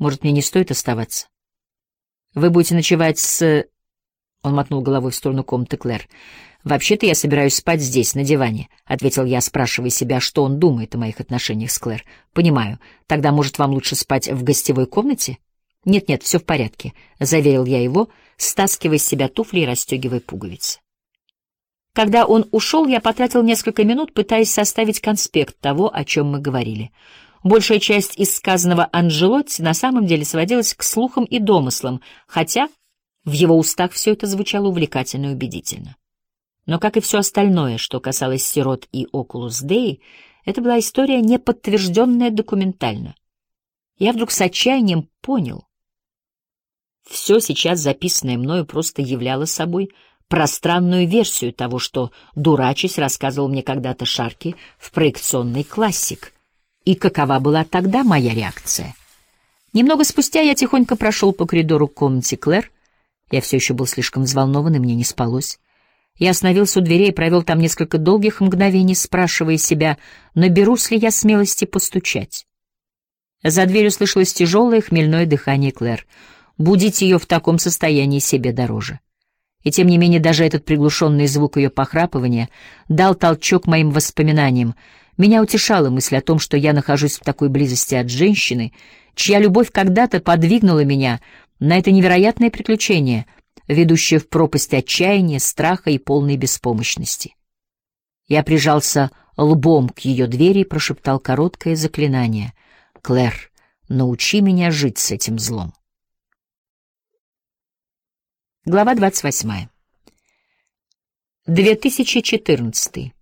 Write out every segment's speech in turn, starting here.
Может, мне не стоит оставаться? Вы будете ночевать с... Он мотнул головой в сторону комнаты Клэр. «Вообще-то я собираюсь спать здесь, на диване», — ответил я, спрашивая себя, что он думает о моих отношениях с Клэр. «Понимаю. Тогда, может, вам лучше спать в гостевой комнате?» «Нет-нет, все в порядке», — заверил я его, стаскивая с себя туфли и расстегивая пуговицы. Когда он ушел, я потратил несколько минут, пытаясь составить конспект того, о чем мы говорили. Большая часть из сказанного Анджелотти на самом деле сводилась к слухам и домыслам, хотя в его устах все это звучало увлекательно и убедительно. Но, как и все остальное, что касалось сирот и Окулус Деи, это была история, не подтвержденная документально. Я вдруг с отчаянием понял. Все сейчас записанное мною просто являло собой пространную версию того, что, дурачась, рассказывал мне когда-то Шарки в проекционный классик. И какова была тогда моя реакция? Немного спустя я тихонько прошел по коридору к комнате Клэр. Я все еще был слишком взволнован, и мне не спалось. Я остановился у дверей и провел там несколько долгих мгновений, спрашивая себя, наберусь ли я смелости постучать. За дверью слышалось тяжелое хмельное дыхание Клэр. Будить ее в таком состоянии себе дороже. И тем не менее даже этот приглушенный звук ее похрапывания дал толчок моим воспоминаниям. Меня утешала мысль о том, что я нахожусь в такой близости от женщины, чья любовь когда-то подвигнула меня на это невероятное приключение, ведущее в пропасть отчаяния, страха и полной беспомощности. Я прижался лбом к ее двери и прошептал короткое заклинание: «Клэр, научи меня жить с этим злом». Глава 28. 2014.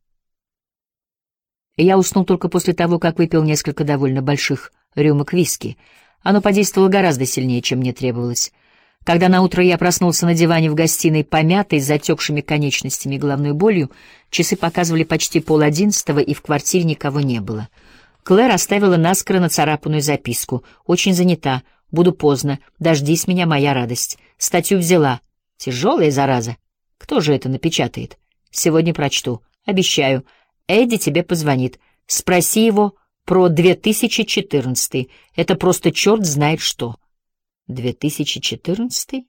Я уснул только после того, как выпил несколько довольно больших рюмок виски. Оно подействовало гораздо сильнее, чем мне требовалось. Когда наутро я проснулся на диване в гостиной, помятой, с затекшими конечностями и головной болью, часы показывали почти 10:30, и в квартире никого не было. Клэр оставила наскоро нацарапанную записку. «Очень занята. Буду поздно. Дождись меня, моя радость. Статью взяла. Тяжелая зараза. Кто же это напечатает? Сегодня прочту. Обещаю. Эдди тебе позвонит. Спроси его про 2014. Это просто черт знает что». 2014?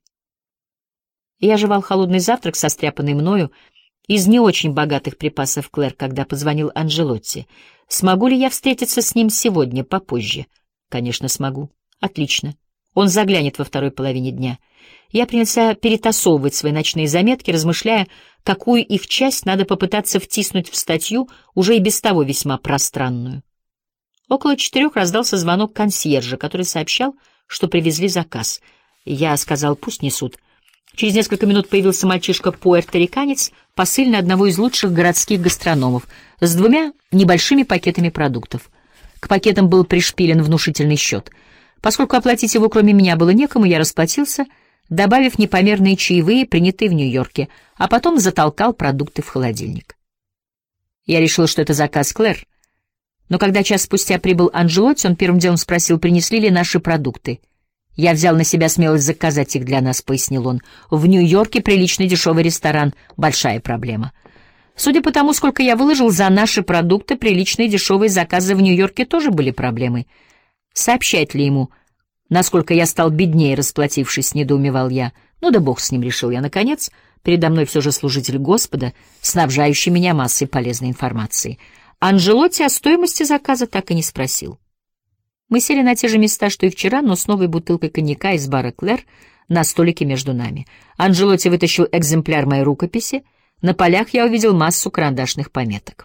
Я жевал холодный завтрак, состряпанный мною из не очень богатых припасов Клэр, когда позвонил Анджелотти. Смогу ли я встретиться с ним сегодня, попозже? Конечно, смогу. Отлично. Он заглянет во второй половине дня. Я принялся перетасовывать свои ночные заметки, размышляя, какую их часть надо попытаться втиснуть в статью, уже и без того весьма пространную. Около 4 раздался звонок консьержа, который сообщал, что привезли заказ. Я сказал, пусть несут. Через несколько минут появился мальчишка-пуэрториканец, посыльный одного из лучших городских гастрономов, с 2 небольшими пакетами продуктов. К пакетам был пришпилен внушительный счет. Поскольку оплатить его кроме меня было некому, я расплатился, добавив непомерные чаевые, принятые в Нью-Йорке, а потом затолкал продукты в холодильник. Я решил, что это заказ Клэр. Но когда час спустя прибыл Анджелотти, он первым делом спросил, принесли ли наши продукты. «Я взял на себя смелость заказать их для нас», — пояснил он. «В Нью-Йорке приличный дешевый ресторан — большая проблема. Судя по тому, сколько я выложил за наши продукты, приличные дешевые заказы в Нью-Йорке тоже были проблемой. Сообщать ли ему, насколько я стал беднее, расплатившись, недоумевал я. Ну да бог с ним, решил я, наконец. Передо мной все же служитель Господа, снабжающий меня массой полезной информации». Анджелотти о стоимости заказа так и не спросил. Мы сели на те же места, что и вчера, но с новой бутылкой коньяка из бара «Клэр» на столике между нами. Анджелотти вытащил экземпляр моей рукописи. На полях я увидел массу карандашных пометок.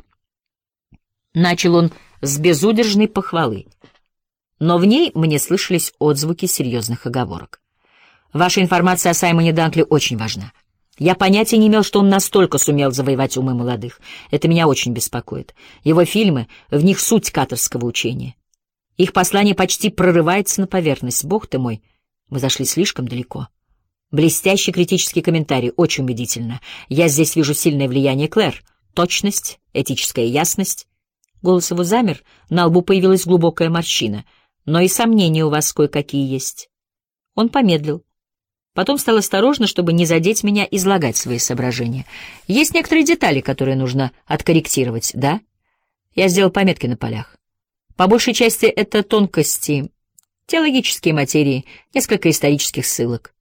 Начал он с безудержной похвалы, но в ней мне слышались отзвуки серьезных оговорок. «Ваша информация о Саймоне Данкли очень важна. Я понятия не имел, что он настолько сумел завоевать умы молодых. Это меня очень беспокоит. Его фильмы, в них суть каторского учения. Их послание почти прорывается на поверхность. Бог ты мой, мы зашли слишком далеко». Блестящий критический комментарий, очень убедительно. Я здесь вижу сильное влияние Клэр. Точность, этическая ясность. Голос его замер, на лбу появилась глубокая морщина. «Но и сомнения у вас кое-какие есть». Он помедлил. Потом стал осторожно, чтобы не задеть меня, излагать свои соображения. «Есть некоторые детали, которые нужно откорректировать, да?» Я сделал пометки на полях. По большей части это тонкости Теологические материи, несколько исторических ссылок.